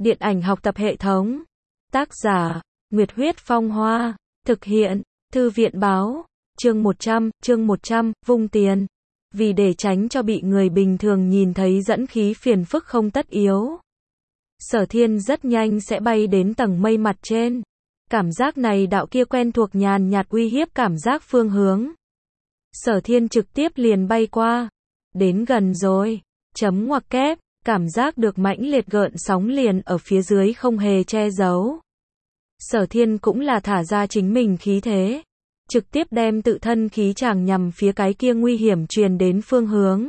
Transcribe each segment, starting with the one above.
Điện ảnh học tập hệ thống. Tác giả, Nguyệt Huyết Phong Hoa. Thực hiện, Thư viện Báo. Chương 100, vung tiền. Vì để tránh cho bị người bình thường nhìn thấy dẫn khí phiền phức không tất yếu. Sở Thiên rất nhanh sẽ bay đến tầng mây mặt trên. Cảm giác này đạo kia quen thuộc nhàn nhạt uy hiếp cảm giác phương hướng. Sở Thiên trực tiếp liền bay qua. Đến gần rồi. Chấm ngoặc kép. Cảm giác được mãnh liệt gợn sóng liền ở phía dưới không hề che giấu. Sở Thiên cũng là thả ra chính mình khí thế. Trực tiếp đem tự thân khí tràng nhằm phía cái kia nguy hiểm truyền đến phương hướng.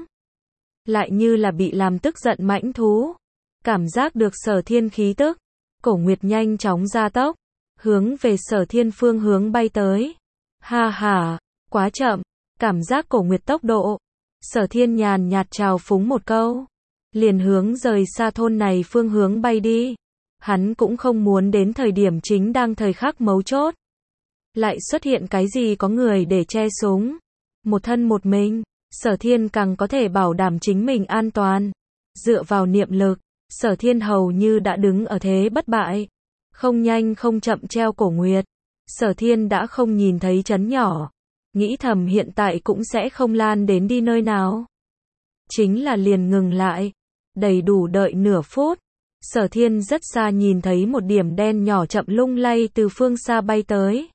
Lại như là bị làm tức giận mãnh thú. Cảm giác được Sở Thiên khí tức. Cổ Nguyệt nhanh chóng gia tốc. Hướng về Sở Thiên phương hướng bay tới. Ha ha, quá chậm. Cảm giác Cổ Nguyệt tốc độ. Sở Thiên nhàn nhạt chào phúng một câu. Liền hướng rời xa thôn này phương hướng bay đi. Hắn cũng không muốn đến thời điểm chính đang thời khắc mấu chốt. Lại xuất hiện cái gì có người để che súng. Một thân một mình, Sở Thiên càng có thể bảo đảm chính mình an toàn. Dựa vào niệm lực, Sở Thiên hầu như đã đứng ở thế bất bại. Không nhanh không chậm treo Cổ Nguyệt. Sở Thiên đã không nhìn thấy trấn nhỏ. Nghĩ thầm hiện tại cũng sẽ không lan đến đi nơi nào. Chính là liền ngừng lại. Đầy đủ đợi nửa phút. Sở Thiên rất xa nhìn thấy một điểm đen nhỏ chậm lung lay từ phương xa bay tới.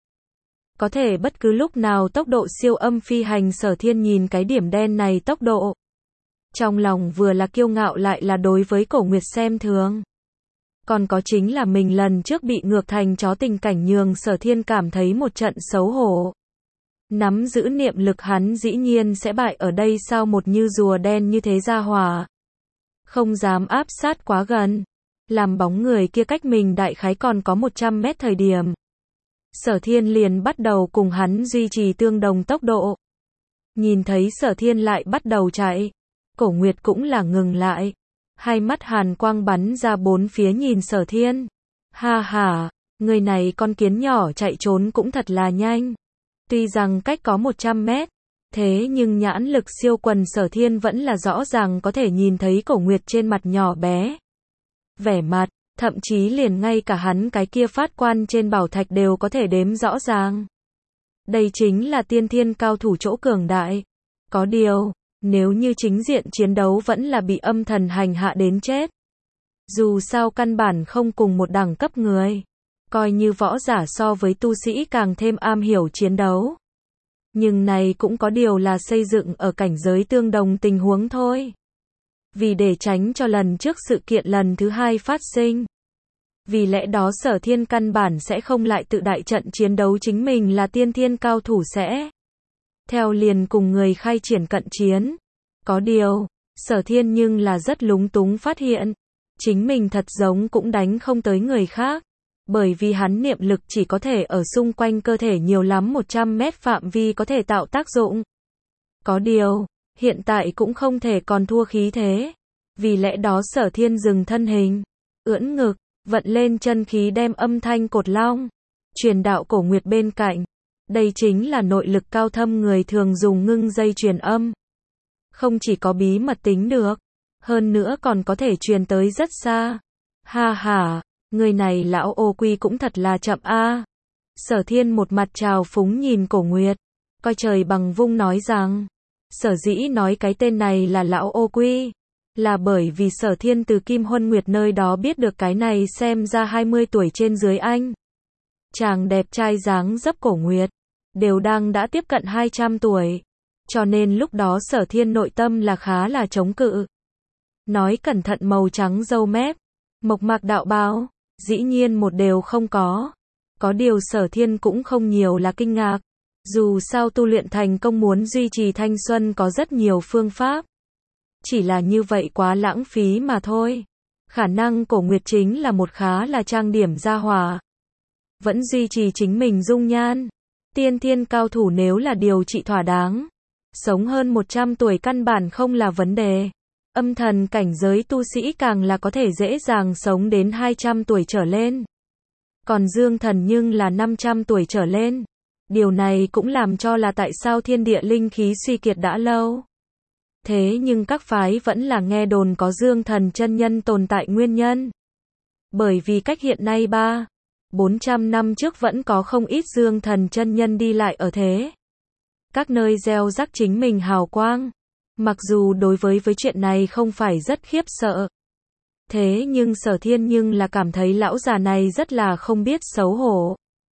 Có thể bất cứ lúc nào tốc độ siêu âm phi hành. Sở Thiên nhìn cái điểm đen này tốc độ. Trong lòng vừa là kiêu ngạo lại là đối với Cổ Nguyệt xem thường. Còn có chính là mình lần trước bị ngược thành chó tình cảnh nhường Sở Thiên cảm thấy một trận xấu hổ. Nắm giữ niệm lực hắn dĩ nhiên sẽ bại ở đây sao, một như rùa đen như thế ra hỏa. Không dám áp sát quá gần. Làm bóng người kia cách mình đại khái còn có 100 mét thời điểm. Sở Thiên liền bắt đầu cùng hắn duy trì tương đồng tốc độ. Nhìn thấy Sở Thiên lại bắt đầu chạy. Cổ Nguyệt cũng là ngừng lại. Hai mắt hàn quang bắn ra bốn phía nhìn Sở Thiên. Ha ha, người này con kiến nhỏ chạy trốn cũng thật là nhanh. Tuy rằng cách có 100 mét. Thế nhưng nhãn lực siêu quần Sở Thiên vẫn là rõ ràng có thể nhìn thấy Cổ Nguyệt trên mặt nhỏ bé. Vẻ mặt, thậm chí liền ngay cả hắn cái kia phát quan trên bảo thạch đều có thể đếm rõ ràng. Đây chính là tiên thiên cao thủ chỗ cường đại. Có điều, nếu như chính diện chiến đấu vẫn là bị âm thần hành hạ đến chết. Dù sao căn bản không cùng một đẳng cấp người. Coi như võ giả so với tu sĩ càng thêm am hiểu chiến đấu. Nhưng này cũng có điều là xây dựng ở cảnh giới tương đồng tình huống thôi. Vì để tránh cho lần trước sự kiện lần thứ hai phát sinh. Vì lẽ đó Sở Thiên căn bản sẽ không lại tự đại trận chiến đấu chính mình là tiên thiên cao thủ sẽ. Theo liền cùng người khai triển cận chiến. Có điều, Sở Thiên nhưng là rất lúng túng phát hiện. Chính mình thật giống cũng đánh không tới người khác. Bởi vì hắn niệm lực chỉ có thể ở xung quanh cơ thể nhiều lắm 100 mét phạm vi có thể tạo tác dụng. Có điều, hiện tại cũng không thể còn thua khí thế. Vì lẽ đó Sở Thiên dừng thân hình, ưỡn ngực, vận lên chân khí đem âm thanh cột long, truyền đạo Cổ Nguyệt bên cạnh. Đây chính là nội lực cao thâm người thường dùng ngưng dây truyền âm. Không chỉ có bí mật tính được, hơn nữa còn có thể truyền tới rất xa. Ha ha. Người này lão ô quy cũng thật là chậm a. Sở Thiên một mặt trào phúng nhìn Cổ Nguyệt. Coi trời bằng vung nói rằng. Sở dĩ nói cái tên này là lão ô quy. Là bởi vì Sở Thiên từ Kim Huân Nguyệt nơi đó biết được cái này xem ra 20 tuổi trên dưới anh. Chàng đẹp trai dáng dấp Cổ Nguyệt. Đều đang đã tiếp cận 200 tuổi. Cho nên lúc đó Sở Thiên nội tâm là khá là chống cự. Nói cẩn thận màu trắng râu mép. Mộc mạc đạo bào. Dĩ nhiên một đều không có. Có điều Sở Thiên cũng không nhiều là kinh ngạc. Dù sao tu luyện thành công muốn duy trì thanh xuân có rất nhiều phương pháp. Chỉ là như vậy quá lãng phí mà thôi. Khả năng Cổ Nguyệt chính là một khá là trang điểm gia hỏa. Vẫn duy trì chính mình dung nhan. Tiên thiên cao thủ nếu là điều trị thỏa đáng. Sống hơn 100 tuổi căn bản không là vấn đề. Âm thần cảnh giới tu sĩ càng là có thể dễ dàng sống đến 200 tuổi trở lên. Còn dương thần nhưng là 500 tuổi trở lên. Điều này cũng làm cho là tại sao thiên địa linh khí suy kiệt đã lâu. Thế nhưng các phái vẫn là nghe đồn có dương thần chân nhân tồn tại nguyên nhân. Bởi vì cách hiện nay 400 năm trước vẫn có không ít dương thần chân nhân đi lại ở thế. Các nơi gieo rắc chính mình hào quang. Mặc dù đối với chuyện này không phải rất khiếp sợ. Thế nhưng Sở Thiên nhưng là cảm thấy lão già này rất là không biết xấu hổ.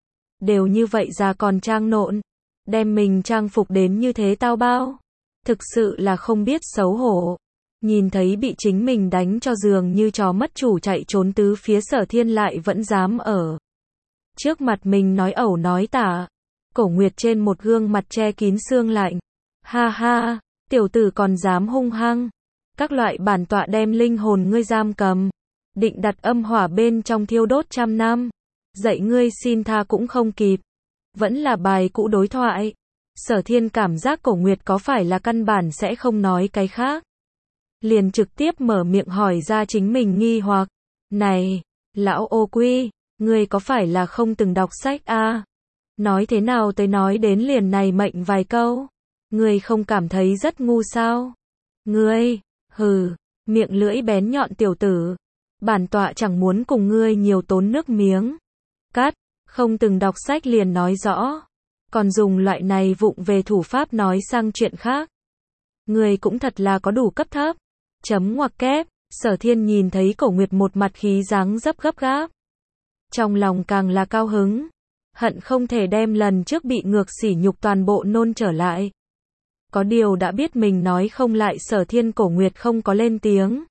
Đều như vậy già còn trang nộn. Đem mình trang phục đến như thế tao bao. Thực sự là không biết xấu hổ. Nhìn thấy bị chính mình đánh cho giường như chó mất chủ chạy trốn tứ phía, Sở Thiên lại vẫn dám ở trước mặt mình nói ẩu nói tả. Cổ Nguyệt trên một gương mặt che kín sương lạnh. Ha ha, tiểu tử còn dám hung hăng. Các loại bản tọa đem linh hồn ngươi giam cầm. Định đặt âm hỏa bên trong thiêu đốt 100 năm. Dạy ngươi xin tha cũng không kịp. Vẫn là bài cũ đối thoại. Sở Thiên cảm giác Cổ Nguyệt có phải là căn bản sẽ không nói cái khác. Liền trực tiếp mở miệng hỏi ra chính mình nghi hoặc. Này, lão ô quy, ngươi có phải là không từng đọc sách a? Nói thế nào tới nói đến liền này mệnh vài câu. Ngươi không cảm thấy rất ngu sao? Ngươi, hừ, miệng lưỡi bén nhọn tiểu tử. Bản tọa chẳng muốn cùng ngươi nhiều tốn nước miếng. Cắt, không từng đọc sách liền nói rõ. Còn dùng loại này vụng về thủ pháp nói sang chuyện khác. Ngươi cũng thật là có đủ cấp thấp. Chấm ngoặc kép, Sở Thiên nhìn thấy Cổ Nguyệt một mặt khí dáng dấp gấp gáp. Trong lòng càng là cao hứng. Hận không thể đem lần trước bị ngược sỉ nhục toàn bộ nôn trở lại. Có điều đã biết mình nói không lại Sở Thiên, Cổ Nguyệt không có lên tiếng.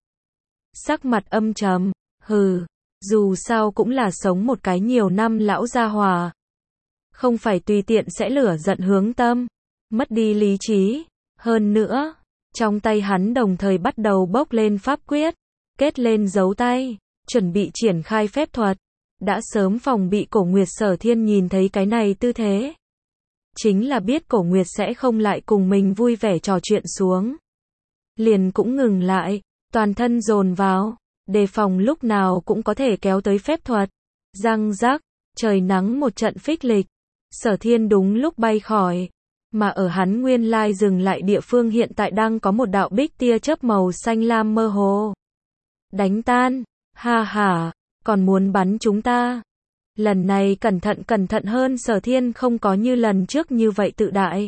Sắc mặt âm trầm, hừ, dù sao cũng là sống một cái nhiều năm lão gia hỏa. Không phải tùy tiện sẽ lửa giận hướng tâm, mất đi lý trí. Hơn nữa, trong tay hắn đồng thời bắt đầu bốc lên pháp quyết, kết lên dấu tay, chuẩn bị triển khai phép thuật. Đã sớm phòng bị Cổ Nguyệt, Sở Thiên nhìn thấy cái này tư thế. Chính là biết Cổ Nguyệt sẽ không lại cùng mình vui vẻ trò chuyện xuống. Liền cũng ngừng lại, toàn thân dồn vào, đề phòng lúc nào cũng có thể kéo tới phép thuật. Răng rắc, trời nắng một trận phích lịch. Sở Thiên đúng lúc bay khỏi. Mà ở hắn nguyên lai dừng lại địa phương hiện tại đang có một đạo bích tia chớp màu xanh lam mơ hồ. Đánh tan, ha ha, còn muốn bắn chúng ta. Lần này cẩn thận hơn, Sở Thiên không có như lần trước như vậy tự đại.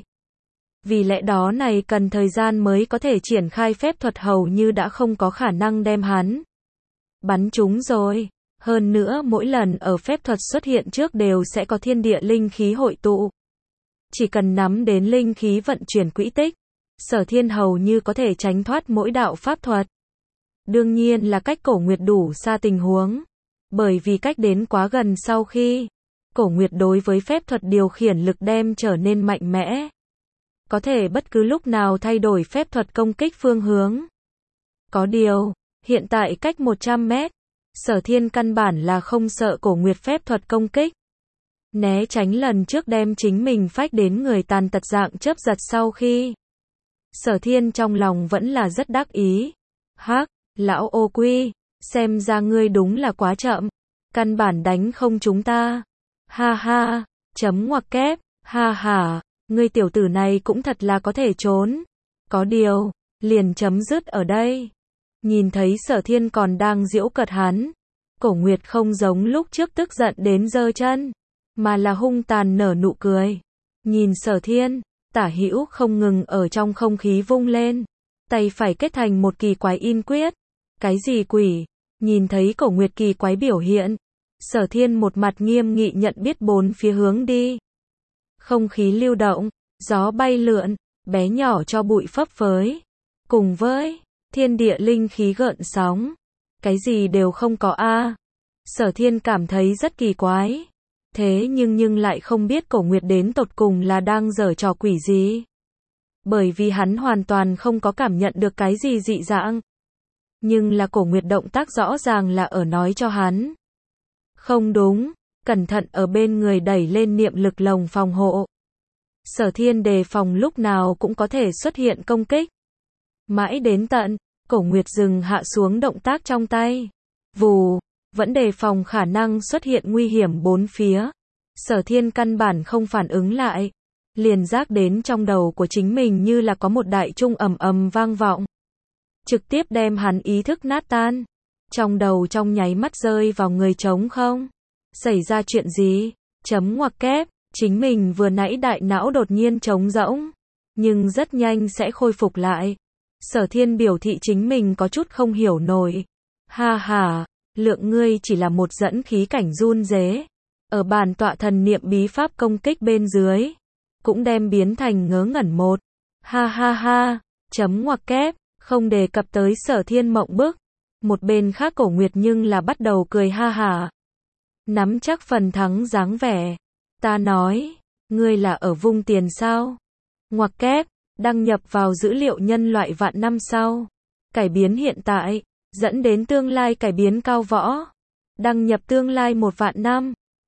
Vì lẽ đó này cần thời gian mới có thể triển khai phép thuật, hầu như đã không có khả năng đem hắn bắn chúng rồi. Hơn nữa mỗi lần ở phép thuật xuất hiện trước đều sẽ có thiên địa linh khí hội tụ. Chỉ cần nắm đến linh khí vận chuyển quỹ tích, Sở Thiên hầu như có thể tránh thoát mỗi đạo pháp thuật. Đương nhiên là cách Cổ Nguyệt đủ xa tình huống. Bởi vì cách đến quá gần, sau khi Cổ Nguyệt đối với phép thuật điều khiển lực đem trở nên mạnh mẽ. Có thể bất cứ lúc nào thay đổi phép thuật công kích phương hướng. Có điều, hiện tại cách 100 mét, Sở Thiên căn bản là không sợ Cổ Nguyệt phép thuật công kích. Né tránh lần trước đem chính mình phách đến người tàn tật dạng chớp giật sau khi. Sở Thiên trong lòng vẫn là rất đắc ý. Hắc, lão ô quy, xem ra ngươi đúng là quá chậm. Căn bản đánh không chúng ta. Ha ha, chấm ngoặc kép, ha ha, ngươi tiểu tử này cũng thật là có thể trốn. Có điều, liền chấm dứt ở đây. Nhìn thấy Sở Thiên còn đang giễu cợt hắn. Cổ Nguyệt không giống lúc trước tức giận đến giơ chân, mà là hung tàn nở nụ cười. Nhìn Sở Thiên, tả hữu không ngừng ở trong không khí vung lên. Tay phải kết thành một kỳ quái in quyết. Cái gì quỷ? Nhìn thấy Cổ Nguyệt kỳ quái biểu hiện. Sở Thiên một mặt nghiêm nghị nhận biết bốn phía hướng đi. Không khí lưu động, gió bay lượn, bé nhỏ cho bụi phấp phới. Cùng với thiên địa linh khí gợn sóng. Cái gì đều không có a. Sở Thiên cảm thấy rất kỳ quái. Thế nhưng lại không biết Cổ Nguyệt đến tột cùng là đang giở trò quỷ gì. Bởi vì hắn hoàn toàn không có cảm nhận được cái gì dị dạng. Nhưng là Cổ Nguyệt động tác rõ ràng là ở nói cho hắn. Không đúng, cẩn thận ở bên người đẩy lên niệm lực lồng phòng hộ. Sở Thiên đề phòng lúc nào cũng có thể xuất hiện công kích. Mãi đến tận, Cổ Nguyệt dừng hạ xuống động tác trong tay. Vù, vẫn đề phòng khả năng xuất hiện nguy hiểm bốn phía. Sở Thiên căn bản không phản ứng lại. Liền giác đến trong đầu của chính mình như là có một đại trung ầm ầm vang vọng. Trực tiếp đem hắn ý thức nát tan. Trong đầu trong nháy mắt rơi vào người trống không. Xảy ra chuyện gì? Chấm ngoặc kép, chính mình vừa nãy đại não đột nhiên trống rỗng, nhưng rất nhanh sẽ khôi phục lại. Sở Thiên biểu thị chính mình có chút không hiểu nổi. Ha ha, lượng ngươi chỉ là một dẫn khí cảnh run rế. Ở bàn tọa thần niệm bí pháp công kích bên dưới, cũng đem biến thành ngớ ngẩn một. Ha ha ha, chấm ngoặc kép, không đề cập tới Sở Thiên mộng bức. Một bên khác Cổ Nguyệt nhưng là bắt đầu cười ha hả. Nắm chắc phần thắng dáng vẻ. Ta nói, ngươi là ở vung tiền sao? Ngoặc kép, đăng nhập vào dữ liệu nhân loại vạn năm sau. Cải biến hiện tại, dẫn đến tương lai cải biến cao võ. Đăng nhập tương lai 1 vạn năm.